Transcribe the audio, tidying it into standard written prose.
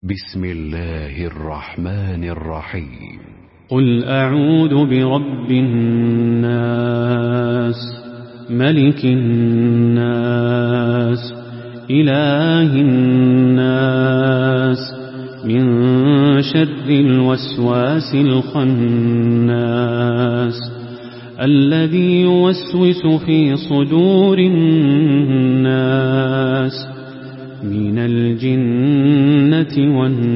بسم الله الرحمن الرحيم. قل أعوذ برب الناس ملك الناس إله الناس من شر الوسواس الخناس الذي يوسوس في صدور الناس من الجنة والناس.